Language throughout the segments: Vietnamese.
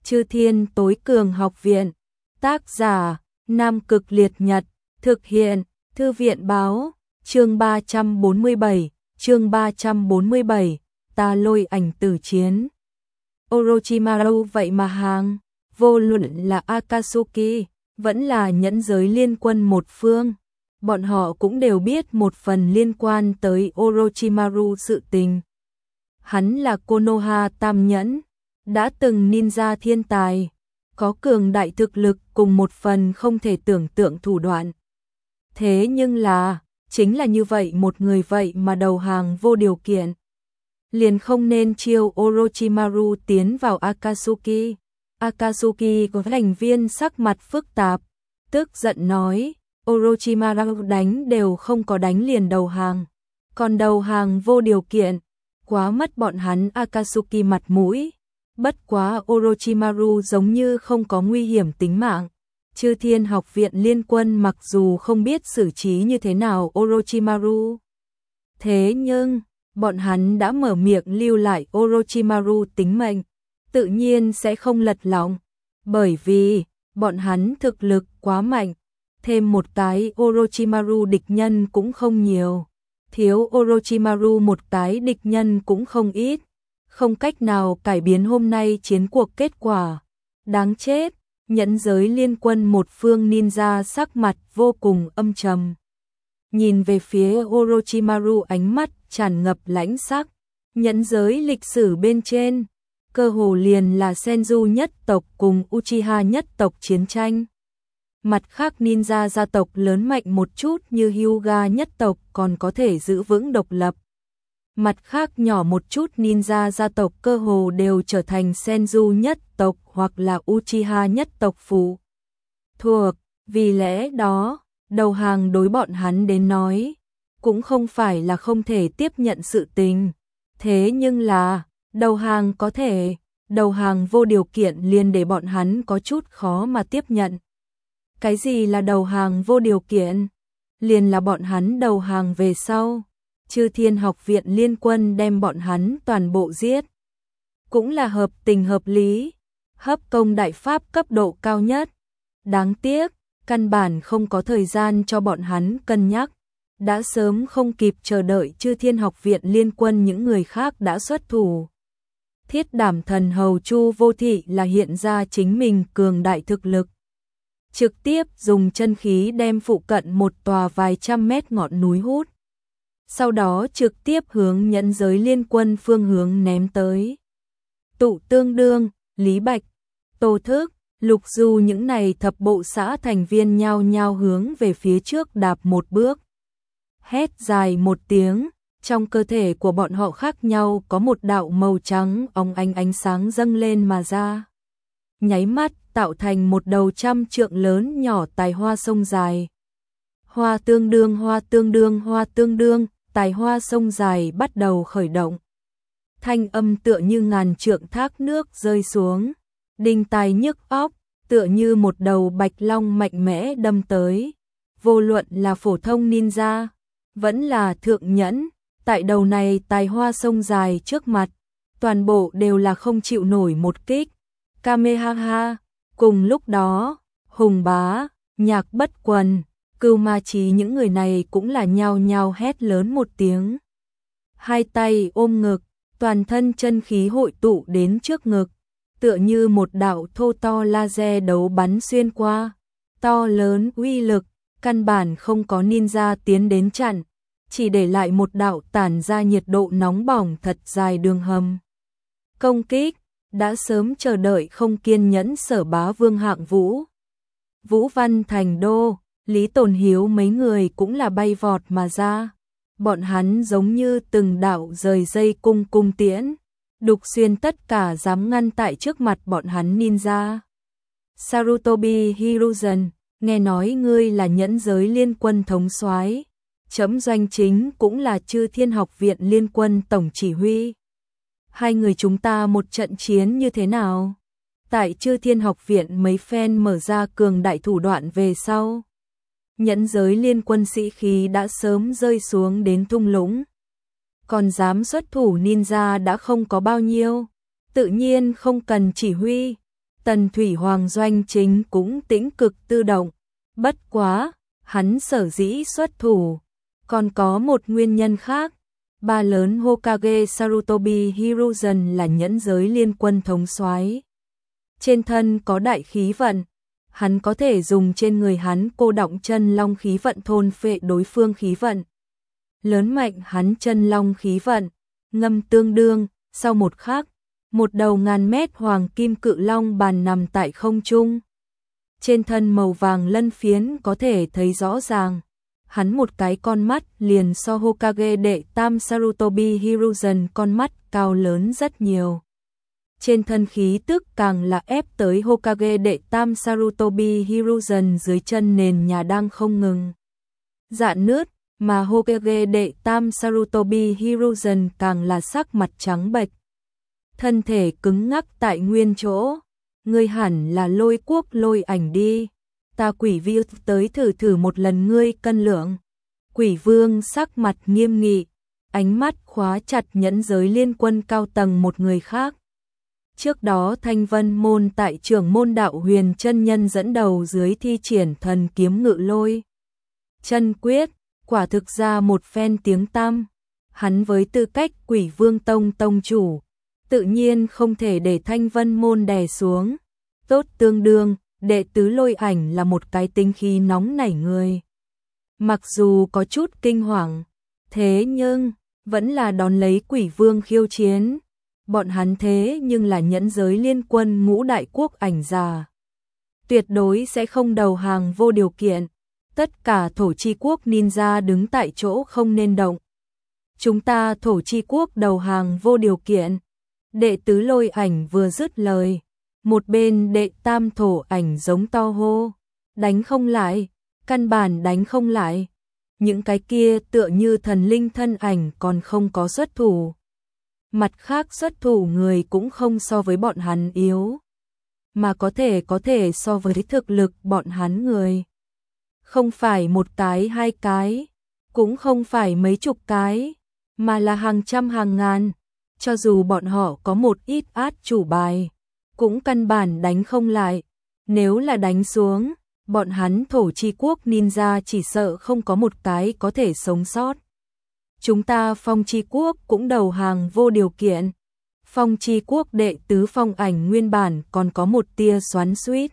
Chư Thiên Tối Cường Học Viện. Tác giả Nam Cực Liệt Nhật. Thực hiện Thư viện Báo. Chương 347, Ta Lôi Ảnh Tử Chiến. Orochimaru vậy mà hàng, vô luận là Akatsuki, vẫn là nhẫn giới liên quân một phương. Bọn họ cũng đều biết một phần liên quan tới Orochimaru sự tình. Hắn là Konoha Tam Nhẫn, đã từng ninja thiên tài, có cường đại thực lực cùng một phần không thể tưởng tượng thủ đoạn. Thế nhưng là, chính là như vậy một người vậy mà đầu hàng vô điều kiện. Liền không nên chiêu Orochimaru tiến vào Akatsuki. Akatsuki có thành viên sắc mặt phức tạp, tức giận nói, Orochimaru đánh đều không có đánh liền đầu hàng. Còn đầu hàng vô điều kiện, quá mất bọn hắn Akatsuki mặt mũi. Bất quá Orochimaru giống như không có nguy hiểm tính mạng. Chư Thiên Học Viện liên quân mặc dù không biết xử trí như thế nào Orochimaru. Thế nhưng, bọn hắn đã mở miệng lưu lại Orochimaru tính mệnh, tự nhiên sẽ không lật lọng. Bởi vì, bọn hắn thực lực quá mạnh, thêm một cái Orochimaru địch nhân cũng không nhiều. Thiếu Orochimaru một cái địch nhân cũng không ít. Không cách nào cải biến hôm nay chiến cuộc kết quả. Đáng chết, nhẫn giới liên quân một phương ninja sắc mặt vô cùng âm trầm. Nhìn về phía Orochimaru ánh mắt tràn ngập lãnh sắc. Nhẫn giới lịch sử bên trên, cơ hồ liền là Senju nhất tộc cùng Uchiha nhất tộc chiến tranh. Mặt khác ninja gia tộc lớn mạnh một chút như Hyuga nhất tộc còn có thể giữ vững độc lập. Mặt khác nhỏ một chút ninja gia tộc cơ hồ đều trở thành Senju nhất tộc hoặc là Uchiha nhất tộc phụ thuộc. Vì lẽ đó, đầu hàng đối bọn hắn đến nói, cũng không phải là không thể tiếp nhận sự tình. Thế nhưng là, đầu hàng có thể, đầu hàng vô điều kiện liền để bọn hắn có chút khó mà tiếp nhận. Cái gì là đầu hàng vô điều kiện? Liền là bọn hắn đầu hàng về sau. Chư Thiên Học Viện liên quân đem bọn hắn toàn bộ giết. Cũng là hợp tình hợp lý, hấp công đại pháp cấp độ cao nhất. Đáng tiếc, căn bản không có thời gian cho bọn hắn cân nhắc. Đã sớm không kịp chờ đợi Chư Thiên Học Viện liên quân những người khác đã xuất thủ. Thiết Đảm Thần Hầu Chu Vô Thị là hiện ra chính mình cường đại thực lực. Trực tiếp dùng chân khí đem phụ cận một tòa vài trăm mét ngọn núi hút. Sau đó trực tiếp hướng nhẫn giới liên quân phương hướng ném tới. Tụ Tương Đương, Lý Bạch, Tô Thức, Lục Du những này thập bộ xã thành viên nhao nhao hướng về phía trước đạp một bước. Hét dài một tiếng, trong cơ thể của bọn họ khác nhau có một đạo màu trắng óng ánh sáng dâng lên mà ra. Nháy mắt tạo thành một đầu 100 trượng lớn nhỏ tài hoa sông dài. Hoa tương đương, tài hoa sông dài bắt đầu khởi động. Thanh âm tựa như ngàn trượng thác nước rơi xuống, đinh tai nhức óc, tựa như một đầu bạch long mạnh mẽ đâm tới. Vô luận là phổ thông ninja, vẫn là thượng nhẫn, tại đầu này tài hoa sông dài trước mặt, toàn bộ đều là không chịu nổi một kích. Kamehameha. Cùng lúc đó, Hùng Bá, Nhạc Bất Quần, Cưu Ma Chí những người này cũng là nhao nhao hét lớn một tiếng. Hai tay ôm ngực, toàn thân chân khí hội tụ đến trước ngực, tựa như một đạo thô to laser đấu bắn xuyên qua. To lớn uy lực, căn bản không có ninja tiến đến chặn, chỉ để lại một đạo tản ra nhiệt độ nóng bỏng thật dài đường hầm. Công kích, đã sớm chờ đợi không kiên nhẫn Sở Bá Vương Hạng Vũ. Vũ Văn Thành Đô, Lý Tồn Hiếu mấy người cũng là bay vọt mà ra. Bọn hắn giống như từng đạo rời dây cung tiễn, đục xuyên tất cả dám ngăn tại trước mặt bọn hắn ninja. Sarutobi Hiruzen, nghe nói ngươi là nhẫn giới liên quân thống soái, chấm doanh chính cũng là Chư Thiên Học Viện liên quân tổng chỉ huy. Hai người chúng ta một trận chiến như thế nào? Tại Chư Thiên Học Viện mấy phen mở ra cường đại thủ đoạn về sau, nhẫn giới liên quân sĩ khí đã sớm rơi xuống đến thung lũng. Còn dám xuất thủ ninja đã không có bao nhiêu, tự nhiên không cần chỉ huy. Tần Thủy Hoàng doanh chính cũng tĩnh cực tự động, bất quá, hắn sở dĩ xuất thủ, còn có một nguyên nhân khác. Ba lớn Hokage Sarutobi Hiruzen là nhẫn giới liên quân thống soái. Trên thân có đại khí vận, hắn có thể dùng trên người hắn cô đọng chân long khí vận thôn phệ đối phương khí vận. Lớn mạnh hắn chân long khí vận, ngâm tương đương, sau một khắc, một đầu ngàn mét hoàng kim cự long bàn nằm tại không trung. Trên thân màu vàng lân phiến có thể thấy rõ ràng, hắn một cái con mắt liền so Hokage đệ tam Sarutobi Hiruzen con mắt cao lớn rất nhiều. Trên thân khí tức càng là ép tới Hokage đệ tam Sarutobi Hiruzen dưới chân nền nhà đang không ngừng rạn nứt, mà Hokage đệ tam Sarutobi Hiruzen càng là sắc mặt trắng bệch, thân thể cứng ngắc tại nguyên chỗ. Ngươi hẳn là Lôi Quốc Lôi Ảnh đi, ta Quỷ Vương tới thử một lần ngươi cân lượng. Quỷ Vương sắc mặt nghiêm nghị, ánh mắt khóa chặt nhẫn giới liên quân cao tầng một người khác. Trước đó Thanh Vân môn tại trưởng môn đạo huyền chân nhân dẫn đầu dưới thi triển thần kiếm ngự lôi chân quyết, quả thực ra một phen tiếng tăm. Hắn với tư cách Quỷ Vương tông tông chủ, tự nhiên không thể để Thanh Vân môn đè xuống. Tốt tương đương, đệ tứ Lôi Ảnh là một cái tính khí nóng nảy người. Mặc dù có chút kinh hoàng, thế nhưng vẫn là đón lấy Quỷ Vương khiêu chiến. Bọn hắn thế nhưng là nhẫn giới liên quân ngũ đại quốc ảnh già, tuyệt đối sẽ không đầu hàng vô điều kiện. Tất cả thổ chi quốc ninja đứng tại chỗ không nên động. Chúng ta thổ chi quốc đầu hàng vô điều kiện. Đệ tứ Lôi Ảnh vừa dứt lời, một bên đệ tam thổ ảnh giống to hô, đánh không lại, căn bản đánh không lại. Những cái kia tựa như thần linh thân ảnh còn không có xuất thủ. Mặt khác xuất thủ người cũng không so với bọn hắn yếu, mà có thể so với thực lực bọn hắn người. Không phải một cái hai cái, cũng không phải mấy chục cái, mà là hàng trăm hàng ngàn. Cho dù bọn họ có một ít át chủ bài, cũng căn bản đánh không lại. Nếu là đánh xuống, bọn hắn thổ chi quốc ninja chỉ sợ không có một cái có thể sống sót. Chúng ta Phong Chi Quốc cũng đầu hàng vô điều kiện. Phong Chi Quốc đệ tứ Phong Ảnh nguyên bản còn có một tia xoắn xuýt.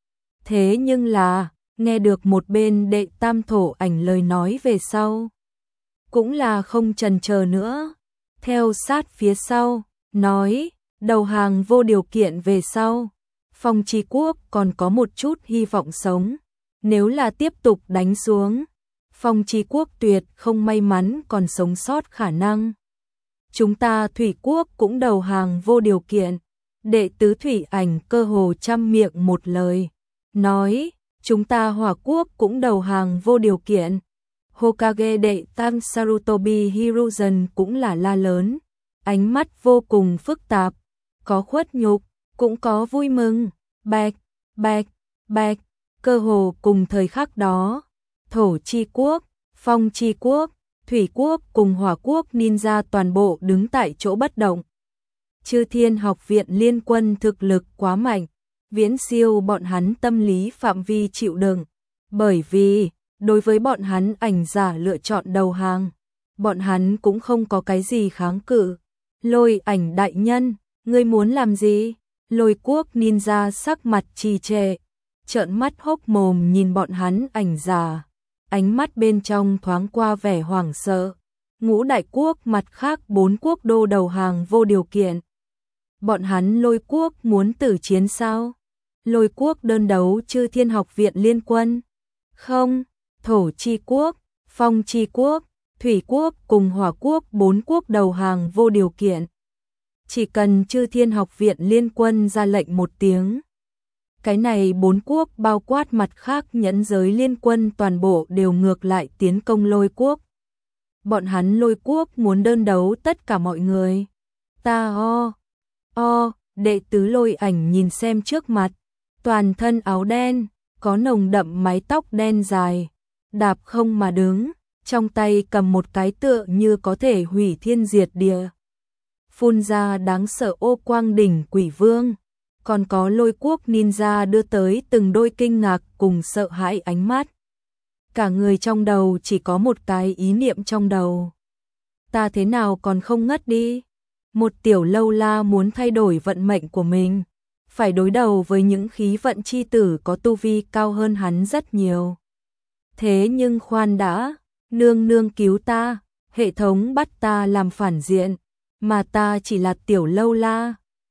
Thế nhưng là, nghe được một bên đệ tam thổ ảnh lời nói về sau, cũng là không chần chờ nữa. Theo sát phía sau, nói, đầu hàng vô điều kiện về sau, Phong Chi Quốc còn có một chút hy vọng sống. Nếu là tiếp tục đánh xuống, Phong Chi Quốc tuyệt không may mắn còn sống sót khả năng. Chúng ta Thủy Quốc cũng đầu hàng vô điều kiện. Đệ tứ Thủy Ảnh cơ hồ trăm miệng một lời, nói, chúng ta Hỏa Quốc cũng đầu hàng vô điều kiện. Hokage đệ tam Sarutobi Hiruzen cũng là la lớn, ánh mắt vô cùng phức tạp, có khuất nhục, cũng có vui mừng. Bạch, bạch, bạch, cơ hồ cùng thời khắc đó, Thổ Chi Quốc, Phong Chi Quốc, Thủy Quốc cùng Hỏa Quốc ninja toàn bộ đứng tại chỗ bất động. Chư Thiên Học viện liên quân thực lực quá mạnh, viễn siêu bọn hắn tâm lý phạm vi chịu đựng, bởi vì đối với bọn hắn ảnh giả lựa chọn đầu hàng, bọn hắn cũng không có cái gì kháng cự. Lôi Ảnh đại nhân, ngươi muốn làm gì? Lôi Quốc ninja sắc mặt trì trệ, trợn mắt hốc mồm nhìn bọn hắn ảnh giả, ánh mắt bên trong thoáng qua vẻ hoảng sợ. Ngũ đại quốc mặt khác 4 quốc đô đầu hàng vô điều kiện. Bọn hắn Lôi Quốc muốn tử chiến sao? Lôi Quốc đơn đấu Chư Thiên Học viện liên quân? Không, Thổ Chi Quốc, Phong Chi Quốc, Thủy Quốc cùng Hỏa Quốc 4 quốc đầu hàng vô điều kiện. Chỉ cần Chư Thiên Học viện liên quân ra lệnh một tiếng, cái này 4 quốc bao quát mặt khác nhẫn giới liên quân toàn bộ đều ngược lại tiến công Lôi Quốc. Bọn hắn Lôi Quốc muốn đơn đấu tất cả mọi người. Ta đệ tứ Lôi Ảnh nhìn xem trước mặt, toàn thân áo đen, có nồng đậm mái tóc đen dài, đạp không mà đứng, trong tay cầm một cái tựa như có thể hủy thiên diệt địa, phun ra đáng sợ ô quang đỉnh Quỷ Vương. còn có Lôi Quốc ninja đưa tới từng đôi kinh ngạc cùng sợ hãi ánh mắt. Cả người trong đầu chỉ có một cái ý niệm trong đầu. Ta thế nào còn không ngất đi? Một tiểu lâu la muốn thay đổi vận mệnh của mình, phải đối đầu với những khí vận chi tử có tu vi cao hơn hắn rất nhiều. Thế nhưng khoan đã, nương nương cứu ta, hệ thống bắt ta làm phản diện, mà ta chỉ là tiểu lâu la.